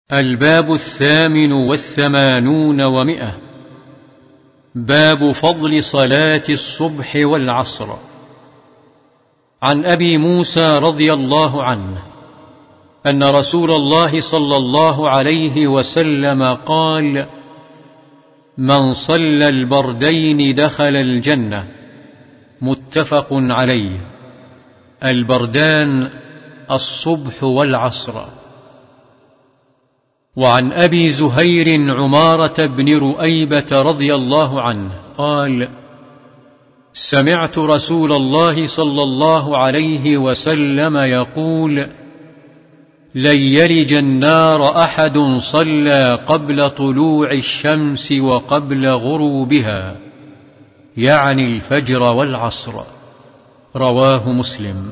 الباب 88 باب فضل صلاة الصبح والعصر. عن أبي موسى رضي الله عنه أن رسول الله صلى الله عليه وسلم قال: من صلى البردين دخل الجنة. متفق عليه. البردان الصبح والعصر. وعن أبي زهير عمارة بن رؤيبة رضي الله عنه قال: سمعت رسول الله صلى الله عليه وسلم يقول: لن يلج النار أحد صلى قبل طلوع الشمس وقبل غروبها، يعني الفجر والعصر. رواه مسلم.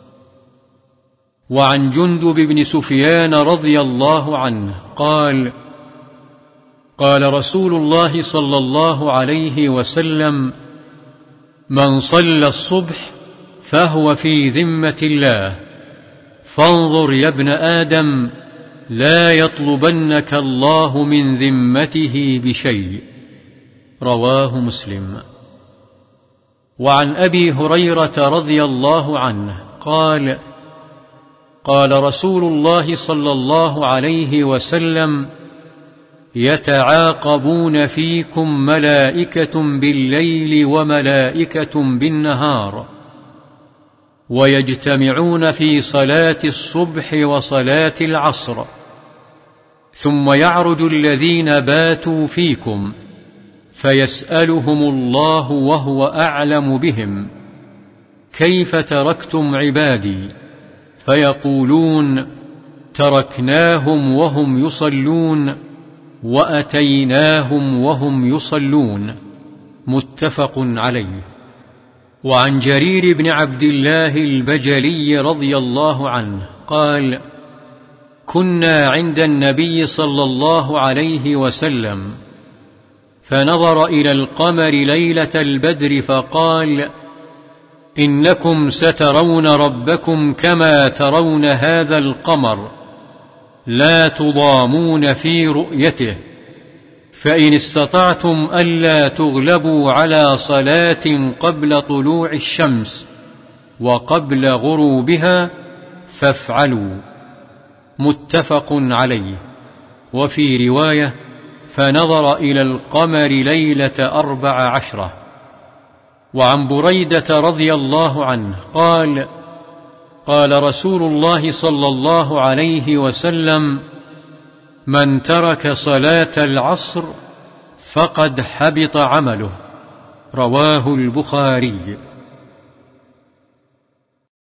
وعن جندب بن سفيان رضي الله عنه قال: قال رسول الله صلى الله عليه وسلم: من صلى الصبح فهو في ذمة الله، فانظر يا ابن آدم لا يطلبنك الله من ذمته بشيء. رواه مسلم. وعن أبي هريرة رضي الله عنه قال: قال رسول الله صلى الله عليه وسلم: يتعاقبون فيكم ملائكة بالليل وملائكة بالنهار، ويجتمعون في صلاة الصبح وصلاة العصر، ثم يعرج الذين باتوا فيكم فيسألهم الله وهو أعلم بهم: كيف تركتم عبادي؟ فيقولون: تركناهم وهم يصلون وأتيناهم وهم يصلون. متفق عليه. وعن جرير بن عبد الله البجلي رضي الله عنه قال: كنا عند النبي صلى الله عليه وسلم، فنظر إلى القمر ليلة البدر فقال: إنكم سترون ربكم كما ترون هذا القمر، لا تضامون في رؤيته، فإن استطعتم ألا تغلبوا على صلاة قبل طلوع الشمس وقبل غروبها فافعلوا. متفق عليه. وفي رواية: فنظر إلى القمر ليلة 14. وعن بريدة رضي الله عنه قال: قال رسول الله صلى الله عليه وسلم: من ترك صلاة العصر فقد حبط عمله. رواه البخاري.